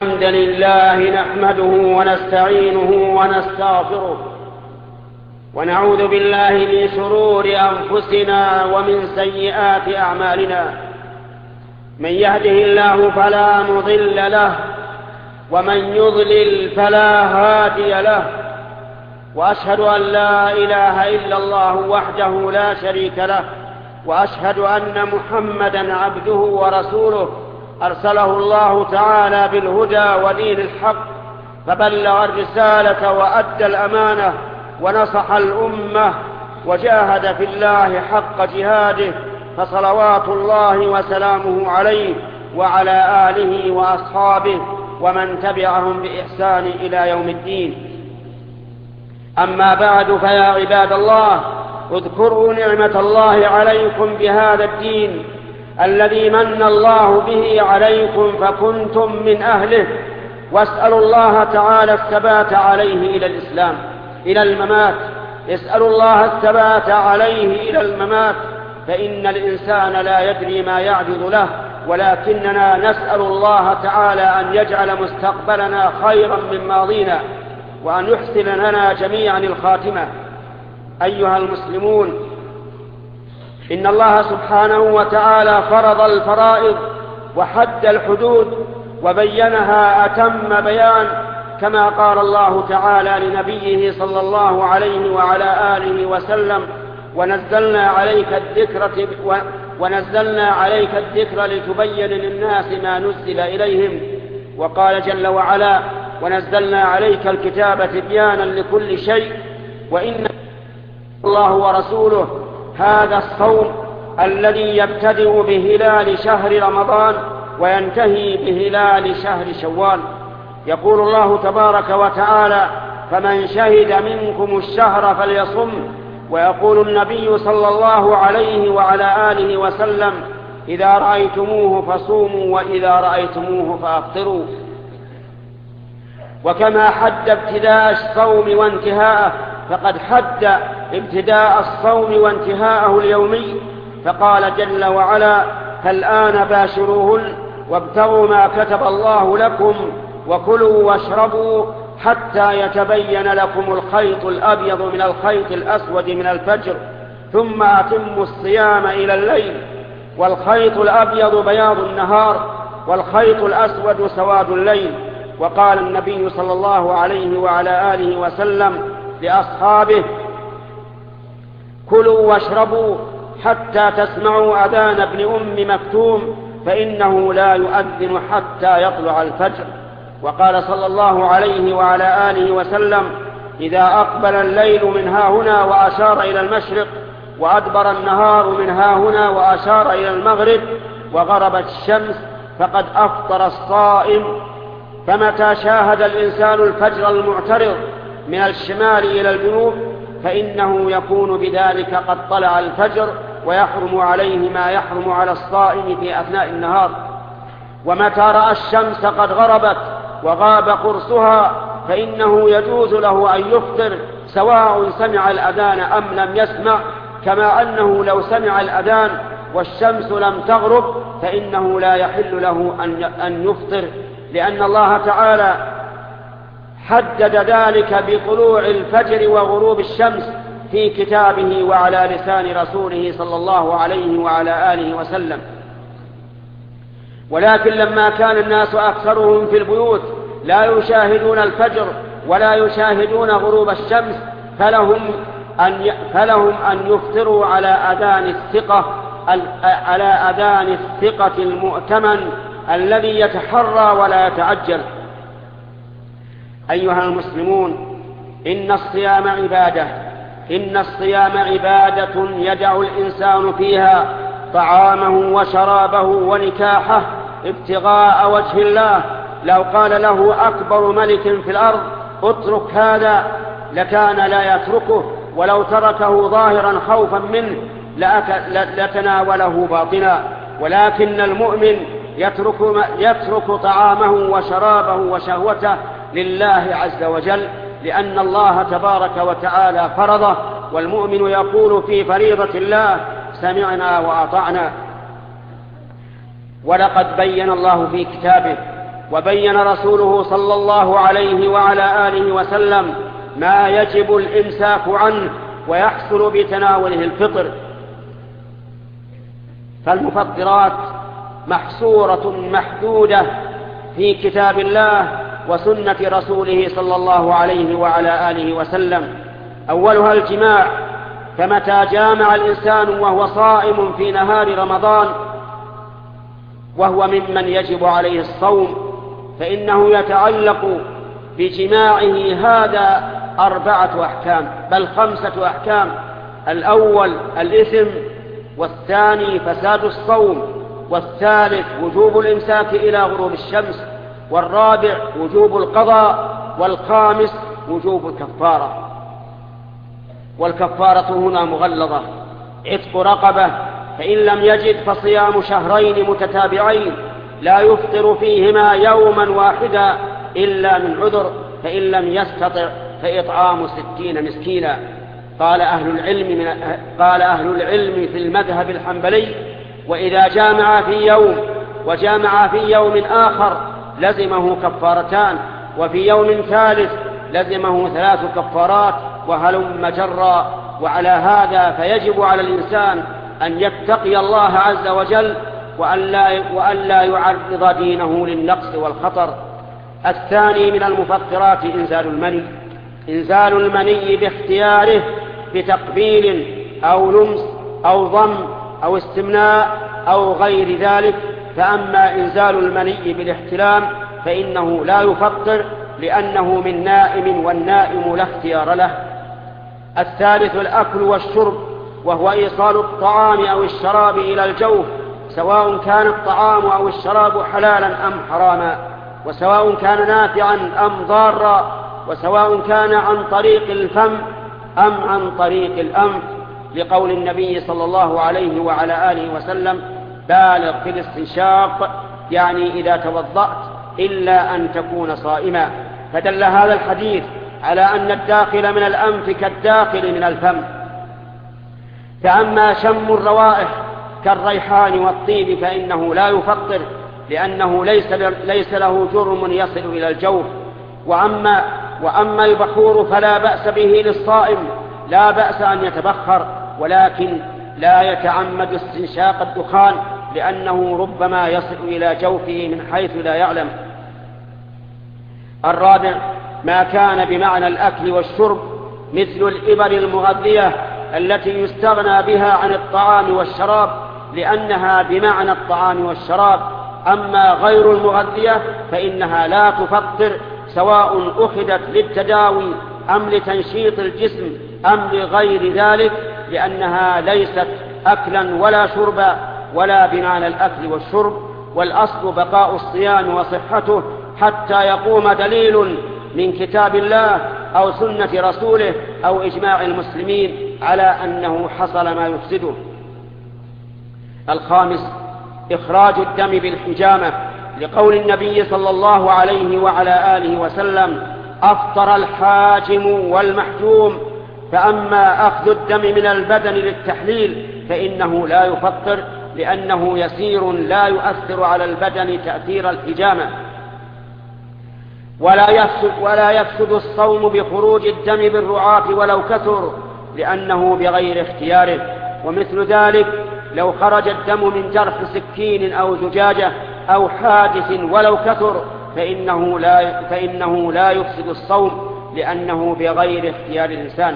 الحمد لله نحمده ونستعينه ونستغفره ونعوذ بالله من شرور أنفسنا ومن سيئات أعمالنا. من يهده الله فلا مضل له ومن يضلل فلا هادي له، وأشهد أن لا إله إلا الله وحده لا شريك له، وأشهد أن محمدا عبده ورسوله أرسله الله تعالى بالهدى ودين الحق، فبلغ الرسالة وأدى الأمانة ونصح الأمة وجاهد في الله حق جهاده، فصلوات الله وسلامه عليه وعلى آله وأصحابه ومن تبعهم بإحسان إلى يوم الدين. أما بعد، فيا عباد الله، اذكروا نعمة الله عليكم بهذا الدين الذي من الله به عليكم فكنتم من أهله، واسألوا الله تعالى الثبات عليه إلى الإسلام إلى الممات. اسألوا الله الثبات عليه إلى الممات، فإن الإنسان لا يدري ما يعرض له، ولكننا نسأل الله تعالى أن يجعل مستقبلنا خيرا من ماضينا، وأن يحسن لنا جميعا الخاتمة. أيها المسلمون، إن الله سبحانه وتعالى فرض الفرائض وحد الحدود وبينها أتم بيان، كما قال الله تعالى لنبيه صلى الله عليه وعلى آله وسلم: ونزلنا عليك الذكر لتبين للناس ما نزل إليهم. وقال جل وعلا: ونزلنا عليك الكتاب تبيانا لكل شيء وإن الله ورسوله هذا الصوم الذي يبتدئ بهلال شهر رمضان وينتهي بهلال شهر شوال. يقول الله تبارك وتعالى: فمن شهد منكم الشهر فليصم. ويقول النبي صلى الله عليه وعلى آله وسلم: إذا رأيتموه فصوموا وإذا رأيتموه فأفطروا. وكما حد ابتداء الصوم وانتهاءه، فقد حد ابتداء الصوم وانتهاءه اليومي، فقال جل وعلا: فالآن باشروهن وابتغوا ما كتب الله لكم وكلوا واشربوا حتى يتبين لكم الخيط الأبيض من الخيط الأسود من الفجر، ثم أتموا الصيام إلى الليل. والخيط الأبيض بياض النهار، والخيط الأسود سواد الليل. وقال النبي صلى الله عليه وعلى آله وسلم لأصحابه: كلوا واشربوا حتى تسمعوا أذان ابن أم مكتوم، فإنه لا يؤذن حتى يطلع الفجر. وقال صلى الله عليه وعلى آله وسلم: إذا أقبل الليل من هاهنا وأشار إلى المشرق، وأدبر النهار من هاهنا وأشار إلى المغرب، وغربت الشمس، فقد أفطر الصائم. فمتى شاهد الإنسان الفجر المعترض من الشمال إلى الجنوب، فإنه يكون بذلك قد طلع الفجر، ويحرم عليه ما يحرم على الصائم في أثناء النهار. ومتى رأى الشمس قد غربت وغاب قرصها، فإنه يجوز له أن يفطر، سواء سمع الأذان أم لم يسمع، كما أنه لو سمع الأذان والشمس لم تغرب فإنه لا يحل له أن يفطر، لأن الله تعالى حدد ذلك بطلوع الفجر وغروب الشمس في كتابه وعلى لسان رسوله صلى الله عليه وعلى آله وسلم. ولكن لما كان الناس أكثرهم في البيوت لا يشاهدون الفجر ولا يشاهدون غروب الشمس، فلهم أن يفطروا على أذان الثقة المؤتمن الذي يتحرى ولا يتعجل. أيها المسلمون، إن الصيام عبادة يدع الإنسان فيها طعامه وشرابه ونكاحه ابتغاء وجه الله. لو قال له أكبر ملك في الأرض: اترك هذا، لكان لا يتركه، ولو تركه ظاهرا خوفا منه لتناوله باطنا. ولكن المؤمن يترك طعامه وشرابه وشهوته لله عز وجل، لأن الله تبارك وتعالى فرضه، والمؤمن يقول في فريضة الله: سمعنا وأطعنا. ولقد بين الله في كتابه وبين رسوله صلى الله عليه وعلى آله وسلم ما يجب الإمساك عنه ويحصل بتناوله الفطر. فالمفطرات محصورة محدودة في كتاب الله وسنة رسوله صلى الله عليه وعلى آله وسلم. أولها الجماع، فمتى جامع الإنسان وهو صائم في نهار رمضان وهو ممن يجب عليه الصوم فإنه يتعلق بجماعه هذا 4 أحكام بل 5 أحكام. الأول الإثم، والثاني فساد الصوم، والثالث وجوب الإمساك إلى غروب الشمس، والرابع وجوب القضاء، والخامس وجوب الكفارة. والكفارة هنا مغلظة، عتق رقبة، فإن لم يجد فصيام شهرين متتابعين لا يفطر فيهما يوما واحدا إلا من عذر، فإن لم يستطع فإطعام 60 مسكينا. قال أهل العلم في المذهب الحنبلي: وإذا جامع في يوم وجامع في يوم آخر لزمه كفارتان، وفي يوم ثالث لزمه 3 كفارات، وهلم جرا. وعلى هذا فيجب على الإنسان أن يتقي الله عز وجل وأن لا يعرض دينه للنقص والخطر. الثاني من المفطرات إنزال المني باختياره بتقبيل أو لمس أو ضم أو استمناء أو غير ذلك. فأما إنزال المني بالاحتلام فإنه لا يفطر لأنه من نائم، والنائم لا اختيار له. الثالث الأكل والشرب، وهو إيصال الطعام أو الشراب إلى الجوف، سواء كان الطعام أو الشراب حلالا أم حراما، وسواء كان نافعا أم ضارا، وسواء كان عن طريق الفم أم عن طريق الأنف، لقول النبي صلى الله عليه وعلى آله وسلم: بالغ في الاستنشاق، يعني إذا توضأت إلا أن تكون صائما. فدل هذا الحديث على أن الداخل من الأنف كالداخل من الفم. فأما شم الروائح كالريحان والطيب فإنه لا يفطر لأنه ليس له جرم يصل إلى الجوف. وأما البخور فلا بأس به للصائم، لا بأس أن يتبخر، ولكن لا يتعمد استنشاق الدخان لأنه ربما يصل إلى جوفه من حيث لا يعلم. الرابع ما كان بمعنى الأكل والشرب، مثل الإبر المغذية التي يستغنى بها عن الطعام والشراب لأنها بمعنى الطعام والشراب. أما غير المغذية فإنها لا تفطر، سواء أخذت للتداوي أم لتنشيط الجسم أم لغير ذلك، لأنها ليست أكلا ولا شربا ولا بمعنى الأكل والشرب. والأصل بقاء الصيام وصحته حتى يقوم دليل من كتاب الله أو سنة رسوله أو إجماع المسلمين على أنه حصل ما يفسده. الخامس إخراج الدم بالحجامة، لقول النبي صلى الله عليه وعلى آله وسلم: أفطر الحاجم والمحجوم. فأما أخذ الدم من البدن للتحليل فإنه لا يفطر لأنه يسير لا يؤثر على البدن تأثير الحجامة. ولا يفسد الصوم بخروج الدم بالرعاف ولو كثر لأنه بغير اختياره. ومثل ذلك لو خرج الدم من جرح سكين أو زجاجة أو حادث ولو كثر فإنه لا يفسد الصوم لأنه بغير اختيار الإنسان.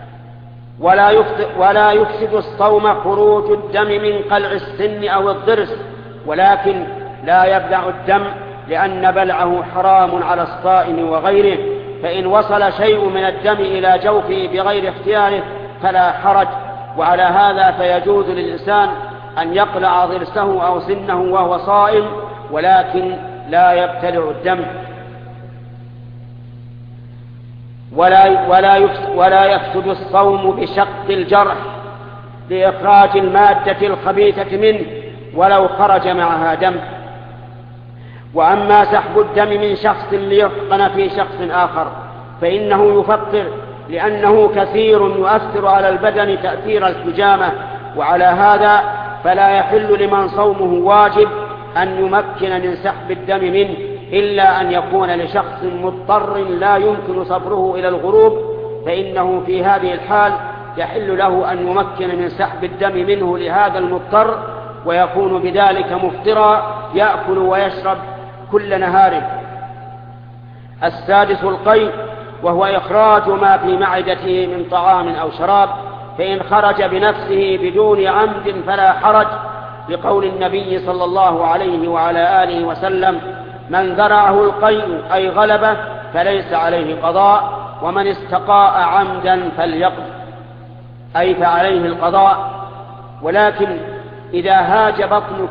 ولا يفسد الصوم خروج الدم من قلع السن أو الضرس، ولكن لا يبلع الدم لأن بلعه حرام على الصائم وغيره. فإن وصل شيء من الدم إلى جوفه بغير اختياره فلا حرج. وعلى هذا فيجوز للإنسان أن يقلع ضرسه أو سنه وهو صائم، ولكن لا يبتلع الدم. ولا يفسد الصوم بشق الجرح لإخراج المادة الخبيثة منه ولو خرج معها دم. وأما سحب الدم من شخص ليحقن في شخص آخر فإنه يفطر لأنه كثير يؤثر على البدن تأثير الحجامة. وعلى هذا فلا يحل لمن صومه واجب أن يمكن من سحب الدم منه إلا أن يكون لشخص مضطر لا يمكن صبره إلى الغروب، فإنه في هذه الحال يحل له أن يمكن من سحب الدم منه لهذا المضطر، ويكون بذلك مفطرا يأكل ويشرب كل نهاره. السادس القيء، وهو إخراج ما في معدته من طعام أو شراب، فإن خرج بنفسه بدون عمد فلا حرج، لقول النبي صلى الله عليه وعلى آله وسلم: من ذرعه القيء أي غلبه فليس عليه قضاء، ومن استقاء عمدا فليقض، أي فعليه القضاء. ولكن إذا هاج بطنك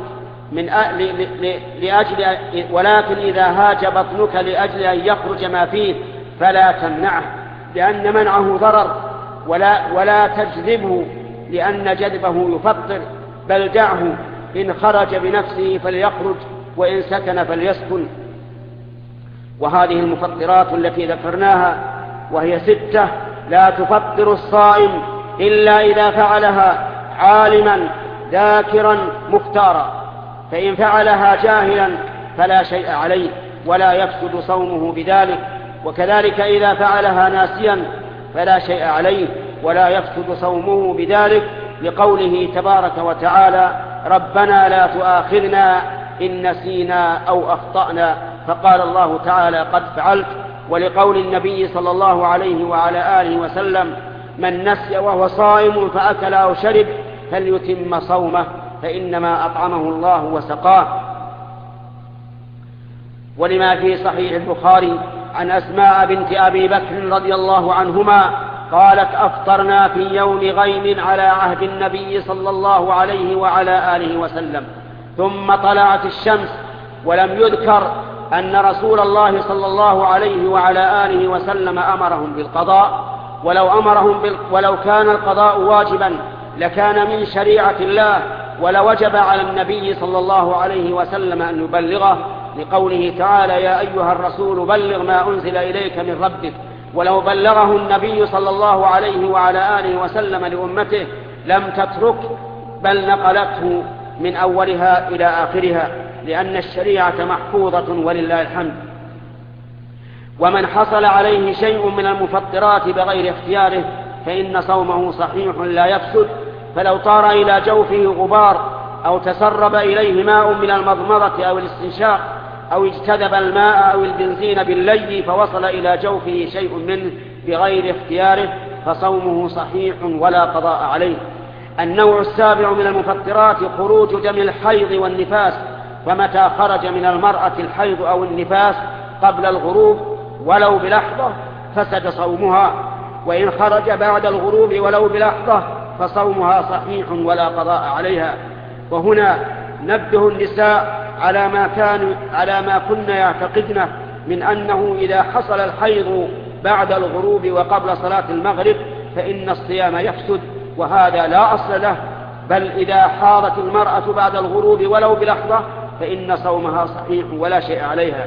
لأجل أن يخرج ما فيه فلا تمنعه، لأن منعه ضرر، ولا تجذبه لأن جذبه يفطر، بل دعه، إن خرج بنفسه فليخرج، وإن سكن فليسكن. وهذه المفطرات التي ذكرناها وهي 6 لا تفطر الصائم إلا إذا فعلها عالما ذاكرا مختارا، فإن فعلها جاهلا فلا شيء عليه ولا يفسد صومه بذلك، وكذلك إذا فعلها ناسيا فلا شيء عليه ولا يفسد صومه بذلك، لقوله تبارك وتعالى: ربنا لا تؤاخذنا إن نسينا أو أخطأنا، فقال الله تعالى: قد فعلت. ولقول النبي صلى الله عليه وعلى آله وسلم: من نسي وهو صائم فأكل أو شرب فليتم صومه فإنما أطعمه الله وسقاه. ولما في صحيح البخاري عن أسماء بنت أبي بكر رضي الله عنهما قالت: أفطرنا في يوم غيم على عهد النبي صلى الله عليه وعلى آله وسلم، ثم طلعت الشمس، ولم يذكر أن رسول الله صلى الله عليه وعلى آله وسلم أمرهم بالقضاء، ولو كان القضاء واجبا لكان من شريعة الله، ولوجب على النبي صلى الله عليه وسلم أن يبلغه، لقوله تعالى: يا أيها الرسول بلغ ما أنزل إليك من ربك. ولو بلغه النبي صلى الله عليه وعلى آله وسلم لأمته لم تترك، بل نقلته من أولها إلى آخرها، لأن الشريعة محفوظة ولله الحمد. ومن حصل عليه شيء من المفطرات بغير اختياره فإن صومه صحيح لا يفسد، فلو طار إلى جوفه غبار أو تسرب إليه ماء من المضمضة أو الاستنشاق أو اجتذب الماء أو البنزين باللي فوصل إلى جوفه شيء منه بغير اختياره فصومه صحيح ولا قضاء عليه. النوع السابع من المفطرات خروج دم الحيض والنفاس، فمتى خرج من المرأة الحيض أو النفاس قبل الغروب ولو بلحظة فسد صومها، وإن خرج بعد الغروب ولو بلحظة فصومها صحيح ولا قضاء عليها. وهنا نبه النساء على ما كن يعتقدن من أنه إذا حصل الحيض بعد الغروب وقبل صلاة المغرب فإن الصيام يفسد، وهذا لا أصل له، بل إذا حاضت المرأة بعد الغروب ولو بلحظة فإن صومها صحيح ولا شيء عليها.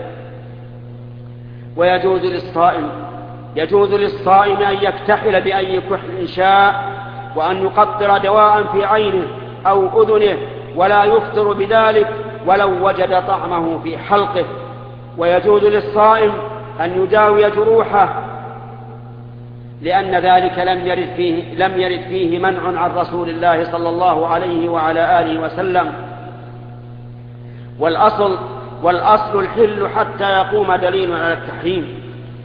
يجوز للصائم أن يكتحل بأي كحل شاء، وأن يقطر دواء في عينه أو أذنه ولا يفطر بذلك ولو وجد طعمه في حلقه. ويجوز للصائم أن يداوي جروحه، لأن ذلك لم يرد فيه منع عن رسول الله صلى الله عليه وعلى آله وسلم. والأصل الحل حتى يقوم دليل على التحريم.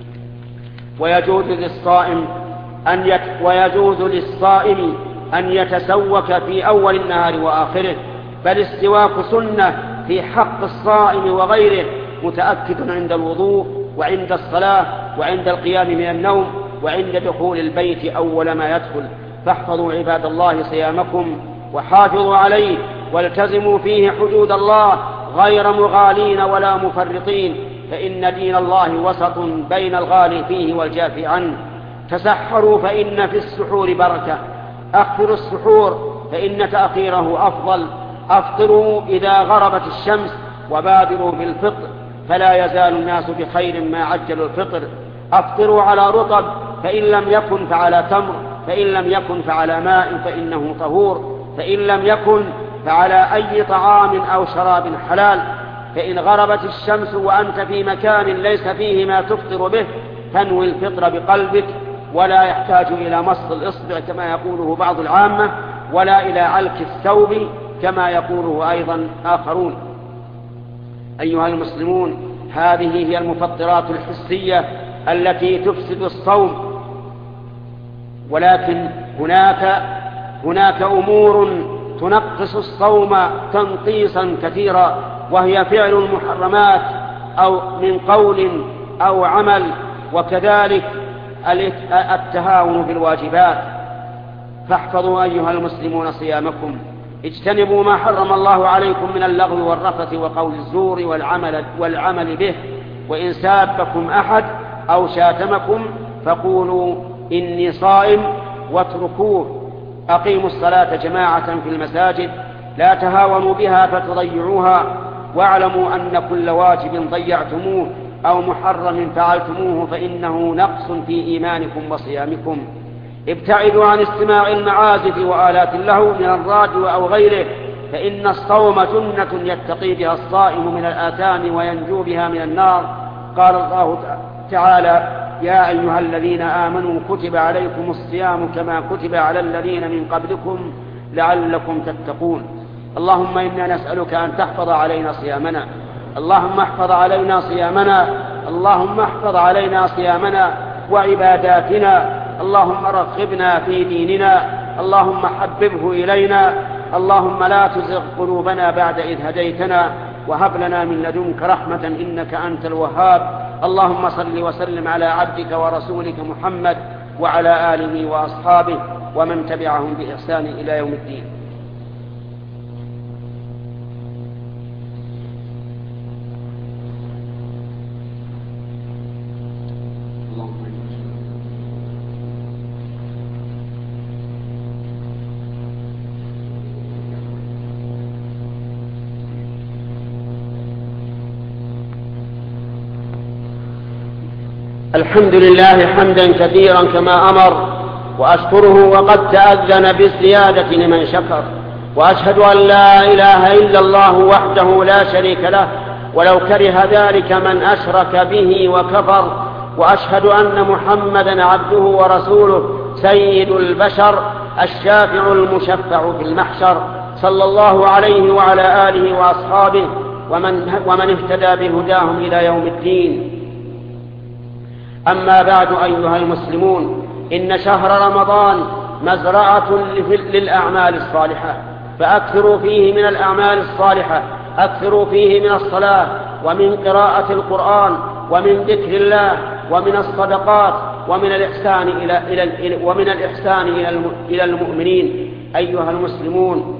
ويجوز للصائم أن يتسوك في أول النهار وآخره، بل السواك سنة في حق الصائم وغيره، متأكد عند الوضوء وعند الصلاة وعند القيام من النوم وعند دخول البيت أول ما يدخل. فاحفظوا عباد الله صيامكم وحافظوا عليه، والتزموا فيه حدود الله غير مغالين ولا مفرطين، فإن دين الله وسط بين الغالي فيه والجافي عنه. تسحروا فإن في السحور بركة، أخروا السحور فإن تأخيره أفضل، أفطروا إذا غربت الشمس وبادروا بالفطر، فلا يزال الناس بخير ما عجلوا الفطر. أفطروا على رطب فإن لم يكن فعلى تمر، فإن لم يكن فعلى ماء فإنه طهور، فإن لم يكن فعلى أي طعام أو شراب حلال. فإن غربت الشمس وأنت في مكان ليس فيه ما تفطر به تنوي الفطر بقلبك، ولا يحتاج إلى مص الإصبع كما يقوله بعض العامة، ولا إلى علك الثوب كما يقوله أيضا آخرون. أيها المسلمون، هذه هي المفطرات الحسية التي تفسد الصوم، ولكن هناك أمور تنقص الصوم تنقيصا كثيرا، وهي فعل المحرمات أو من قول أو عمل، وكذلك التهاون بالواجبات. فاحفظوا أيها المسلمون صيامكم، اجتنبوا ما حرم الله عليكم من اللغو والرفث وقول الزور والعمل به، وإن سابكم أحد أو شاتمكم فقولوا إني صائم واتركوه. أقيموا الصلاة جماعة في المساجد، لا تهاونوا بها فتضيعوها، واعلموا أن كل واجب ضيعتموه أو محرم فعلتموه فإنه نقص في إيمانكم وصيامكم. ابتعدوا عن استماع المعازف وآلات اللهو من الراديو أو غيره، فإن الصوم جنة يتقي بها الصائم من الآثام وينجو بها من النار. قال الله تعالى: يا أيها الذين آمنوا كتب عليكم الصيام كما كتب على الذين من قبلكم لعلكم تتقون. اللهم إنا نسألك أن تحفظ علينا صيامنا، اللهم احفظ علينا صيامنا، اللهم احفظ علينا صيامنا وعباداتنا، اللهم رغبنا في ديننا، اللهم حببه إلينا، اللهم لا تزغ قلوبنا بعد إذ هديتنا، وهب لنا من لدنك رحمة إنك أنت الوهاب. اللهم صل وسلم على عبدك ورسولك محمد وعلى آله وأصحابه ومن تبعهم بإحسان إلى يوم الدين. الحمد لله حمدا كثيرا كما أمر، وأشكره وقد تأذن بالزيادة لمن شكر، وأشهد أن لا إله إلا الله وحده لا شريك له ولو كره ذلك من أشرك به وكفر، وأشهد أن محمدا عبده ورسوله سيد البشر الشافع المشفع في المحشر، صلى الله عليه وعلى آله وأصحابه ومن اهتدى بهداهم إلى يوم الدين. أما بعد أيها المسلمون، إن شهر رمضان مزرعة للأعمال الصالحة، فأكثروا فيه من الأعمال الصالحة، أكثروا فيه من الصلاة ومن قراءة القرآن ومن ذكر الله ومن الصدقات ومن الإحسان إلى المؤمنين. أيها المسلمون،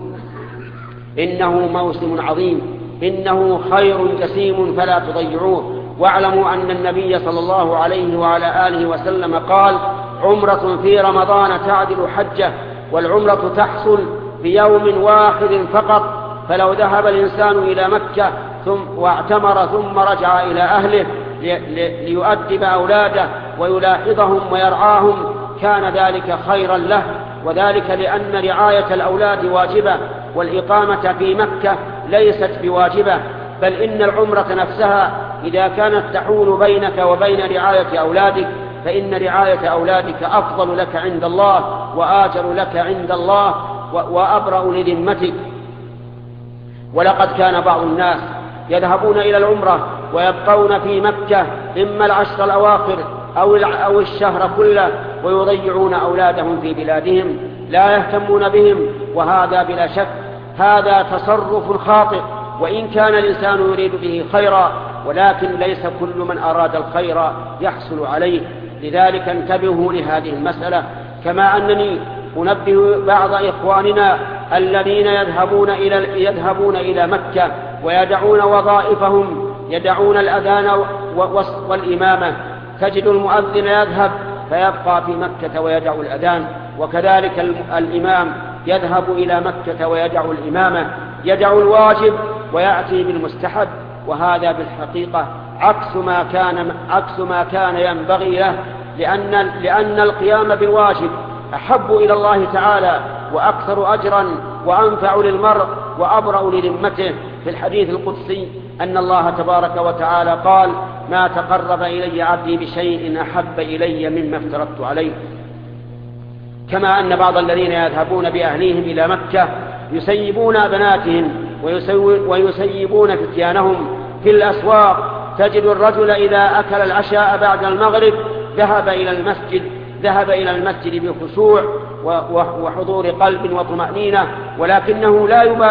إنه موسم عظيم، إنه خير جسيم فلا تضيعوه. واعلموا أن النبي صلى الله عليه وعلى آله وسلم قال: عمرة في رمضان تعدل حجة، والعمرة تحصل بيوم واحد فقط، فلو ذهب الإنسان إلى مكة واعتمر ثم رجع إلى أهله ليؤدب أولاده ويلاحظهم ويرعاهم كان ذلك خيرا له، وذلك لأن رعاية الأولاد واجبة، والإقامة في مكة ليست بواجبة، بل إن العمرة نفسها إذا كانت تحول بينك وبين رعاية أولادك فإن رعاية أولادك أفضل لك عند الله وآجر لك عند الله وأبرأ لذمتك. ولقد كان بعض الناس يذهبون إلى العمرة ويبقون في مكة إما العشر الأواخر أو الشهر كله، ويضيعون أولادهم في بلادهم لا يهتمون بهم، وهذا بلا شك هذا تصرف خاطئ، وإن كان الإنسان يريد به خيرا، ولكن ليس كل من أراد الخير يحصل عليه. لذلك انتبهوا لهذه المسألة، كما أنني أنبه بعض إخواننا الذين يذهبون إلى مكة ويدعون وظائفهم، يدعون الأذان والإمامة. تجد المؤذن يذهب فيبقى في مكة ويدع الأذان، وكذلك الإمام يذهب إلى مكة ويدع الإمامة، يدع الواجب ويأتي بالمستحب، وهذا بالحقيقة عكس ما كان ينبغي له، لأن القيام بالواجب أحب إلى الله تعالى وأكثر أجرا وأنفع للمرء وأبرأ لذمته. في الحديث القدسي أن الله تبارك وتعالى قال: ما تقرب إلي عبدي بشيء أحب إلي مما افترضت عليه. كما أن بعض الذين يذهبون بأهليهم إلى مكة يسيبون بناتهم ويسيبون فتيانهم في الأسواق، تجد الرجل إذا أكل العشاء بعد المغرب ذهب إلى المسجد بخشوع وحضور قلب وطمأنينة، ولكنه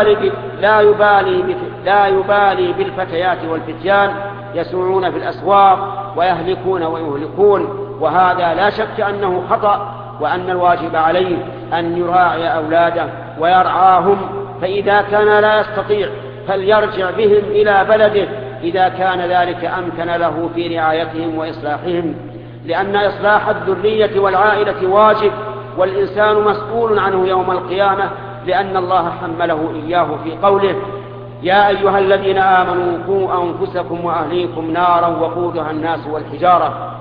لا يبالي بالفتيات والفتيان يسوعون في الأسواق ويهلكون ويهلكون. وهذا لا شك أنه خطأ، وأن الواجب عليه أن يراعي أولاده ويرعاهم، فإذا كان لا يستطيع فليرجع بهم إلى بلده إذا كان ذلك أمكن له في رعايتهم وإصلاحهم، لأن إصلاح الذرية والعائلة واجب، والإنسان مسؤول عنه يوم القيامة، لأن الله حمله إياه في قوله: يا أيها الذين آمنوا قوا أنفسكم وأهليكم نارا وقودها الناس والحجارة.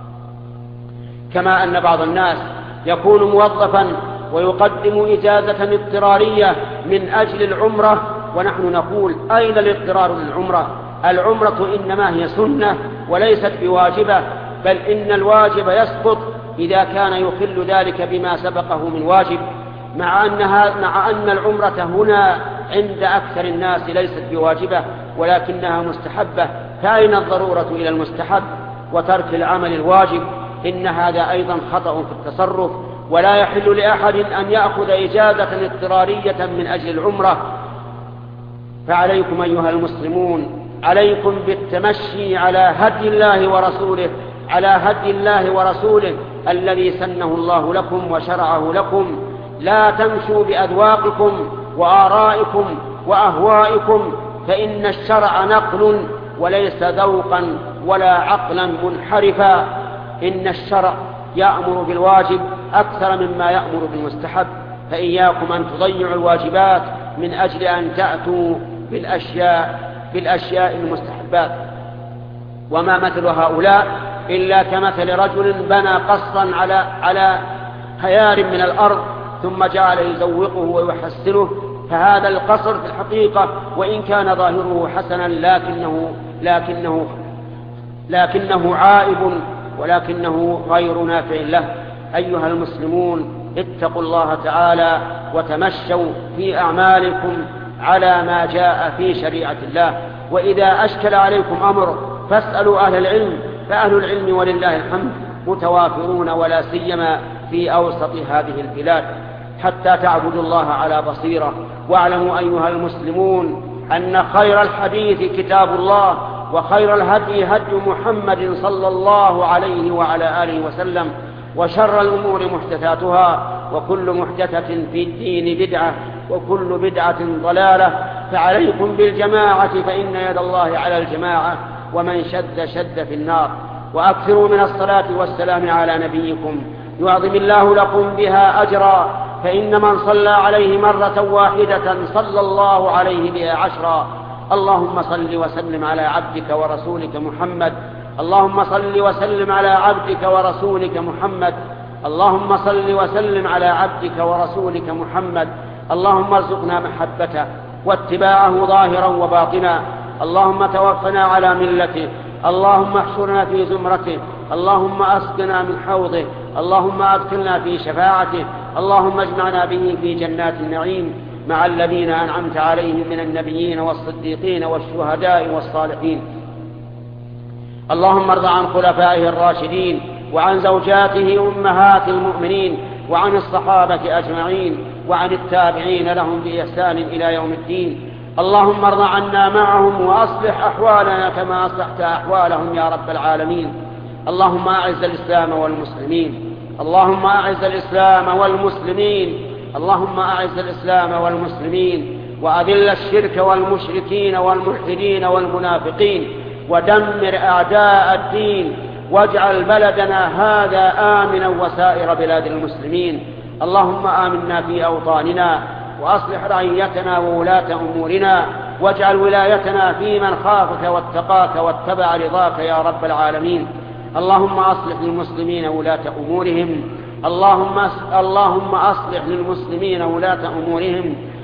كما أن بعض الناس يكون موظفا ويقدم إجازة اضطرارية من أجل العمرة، ونحن نقول: أين الاضطرار للعمرة؟ العمرة إنما هي سنة وليست بواجبة، بل إن الواجب يسقط إذا كان يخل ذلك بما سبقه من واجب، مع أن العمرة هنا عند أكثر الناس ليست بواجبة ولكنها مستحبة، فأين الضرورة إلى المستحب وترك العمل الواجب؟ إن هذا أيضا خطأ في التصرف، ولا يحل لأحد أن يأخذ إجازة اضطرارية من أجل العمرة. فعليكم أيها المسلمون، عليكم بالتمشي على هدي الله ورسوله الذي سنه الله لكم وشرعه لكم. لا تمشوا بأذواقكم وآرائكم وأهوائكم، فإن الشرع نقل وليس ذوقا ولا عقلا منحرفا. إن الشرع يأمر بالواجب أكثر مما يأمر بالمستحب، فإياكم أن تضيعوا الواجبات من أجل أن تأتوا بالأشياء المستحبات. وما مثل هؤلاء إلا كمثل رجل بنى قصرا على هيار من الأرض ثم جعل يزوقه ويحسنه، فهذا القصر في الحقيقة وإن كان ظاهره حسنا لكنه عائب ولكنه غير نافع له. أيها المسلمون، اتقوا الله تعالى وتمشوا في أعمالكم على ما جاء في شريعة الله، وإذا أشكل عليكم أمر فاسألوا أهل العلم، فأهل العلم ولله الحمد متوافرون، ولا سيما في أوسط هذه البلاد، حتى تعبدوا الله على بصيرة. واعلموا أيها المسلمون أن خير الحديث كتاب الله، وخير الهدي هدي محمد صلى الله عليه وعلى آله وسلم، وشر الأمور محدثاتها، وكل محدثة في الدين بدعة، وكل بدعة ضلالة. فعليكم بالجماعة فإن يد الله على الجماعة، ومن شد في النار. وأكثروا من الصلاة والسلام على نبيكم يعظم الله لكم بها أجرا، فإن من صلى عليه مرة واحدة صلى الله عليه بها 10. اللهم صل وسلم على عبدك ورسولك محمد. اللهم صل وسلم على عبدك ورسولك محمد. اللهم صل وسلم على عبدك ورسولك محمد. اللهم ارزقنا محبته واتباعه ظاهرا وباطنا. اللهم توفنا على ملته. اللهم احشرنا في زمرته. اللهم اسقنا من حوضه. اللهم ادخلنا في شفاعته. اللهم اجمعنا به في جنات النعيم مع الذين أنعمت عليهم من النبيين والصديقين والشهداء والصالحين. اللهم ارض عن خلفائه الراشدين، وعن زوجاته أمهات المؤمنين، وعن الصحابة أجمعين، وعن التابعين لهم بإحسان إلى يوم الدين. اللهم ارض عنا معهم وأصلح أحوالنا كما أصلحت أحوالهم يا رب العالمين. اللهم أعز الإسلام والمسلمين. اللهم أعز الإسلام والمسلمين. اللهم أعز الإسلام والمسلمين، وأذل الشرك والمشركين والملحدين والمنافقين، ودمر أعداء الدين، واجعل بلدنا هذا آمنا وسائر بلاد المسلمين. اللهم آمنا في أوطاننا، وأصلح رعيتنا وولاة أمورنا، واجعل ولايتنا في من خافك واتقاك واتبع رضاك يا رب العالمين. اللهم أصلح للمسلمين ولاة أمورهم. اللهم أصلح للمسلمين ولاة أمورهم.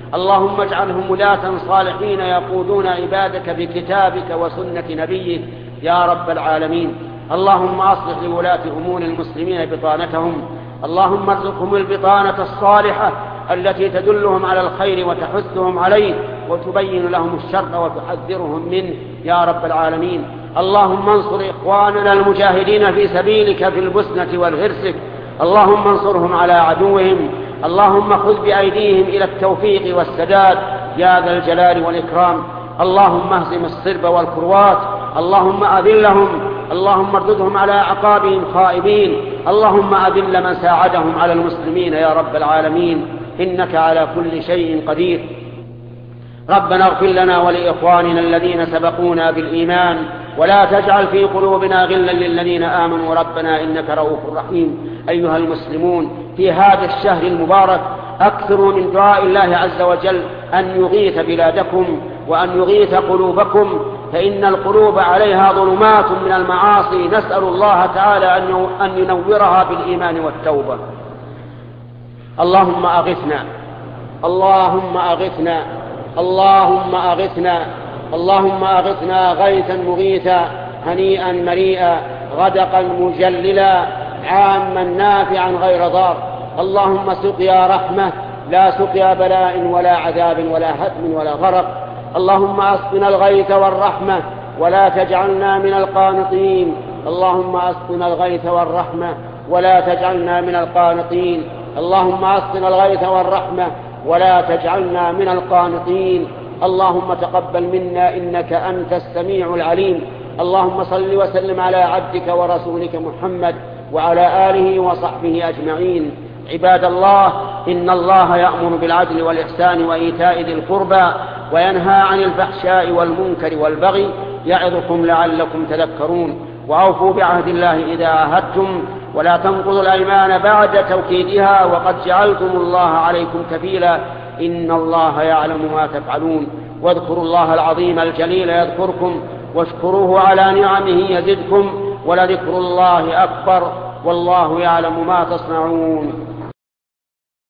اللهم اجعلهم ولاة صالحين يقودون عبادك بكتابك وسنة نبيك يا رب العالمين. اللهم أصلح لولاة أمور المسلمين بطانتهم، اللهم ارزقهم البطانة الصالحة التي تدلهم على الخير وتحثهم عليه وتبين لهم الشر وتحذرهم منه يا رب العالمين. اللهم انصر إخواننا المجاهدين في سبيلك في البسنة والهرسك، اللهم انصرهم على عدوهم، اللهم خذ بأيديهم إلى التوفيق والسداد يا ذا الجلال والإكرام. اللهم اهزم الصرب والكروات، اللهم أذلهم، اللهم ارددهم على أعقابهم خائبين، اللهم أذل من ساعدهم على المسلمين يا رب العالمين، إنك على كل شيء قدير. ربنا اغفر لنا ولإخواننا الذين سبقونا بالإيمان ولا تجعل في قلوبنا غلا للذين آمنوا ربنا إنك رؤوف رحيم. أيها المسلمون، في هذا الشهر المبارك أكثروا من دعاء الله عز وجل أن يغيث بلادكم وأن يغيث قلوبكم، فإن القلوب عليها ظلمات من المعاصي، نسأل الله تعالى أن ينورها بالإيمان والتوبة. اللهم أغثنا، اللهم أغثنا، اللهم أغثنا، اللهم أغثنا غيثا مغيثا هنيئا مريئا غدقا مجللا عاما نافعا غير ضار. اللهم سقيا رحمة لا سقيا بلاء ولا عذاب ولا هدم ولا غرق. اللهم أسقنا الغيث والرحمة ولا تجعلنا من القانطين. اللهم أسقنا الغيث والرحمة ولا تجعلنا من القانطين. اللهم أسقنا الغيث والرحمة ولا تجعلنا من القانطين. اللهم تقبل منا إنك أنت السميع العليم. اللهم صل وسلم على عبدك ورسولك محمد وعلى آله وصحبه أجمعين. عباد الله، إن الله يأمر بالعدل والإحسان وإيتاء ذي القربى وينهى عن الفحشاء والمنكر والبغي يعظكم لعلكم تذكرون. وأوفوا بعهد الله إذا عاهدتم ولا تنقضوا الأيمان بعد توكيدها وقد جعلتم الله عليكم كفيلا إن الله يعلم ما تفعلون. واذكروا الله العظيم الجليل يذكركم واشكروه على نعمه يزدكم ولذكر الله أكبر والله يعلم ما تصنعون.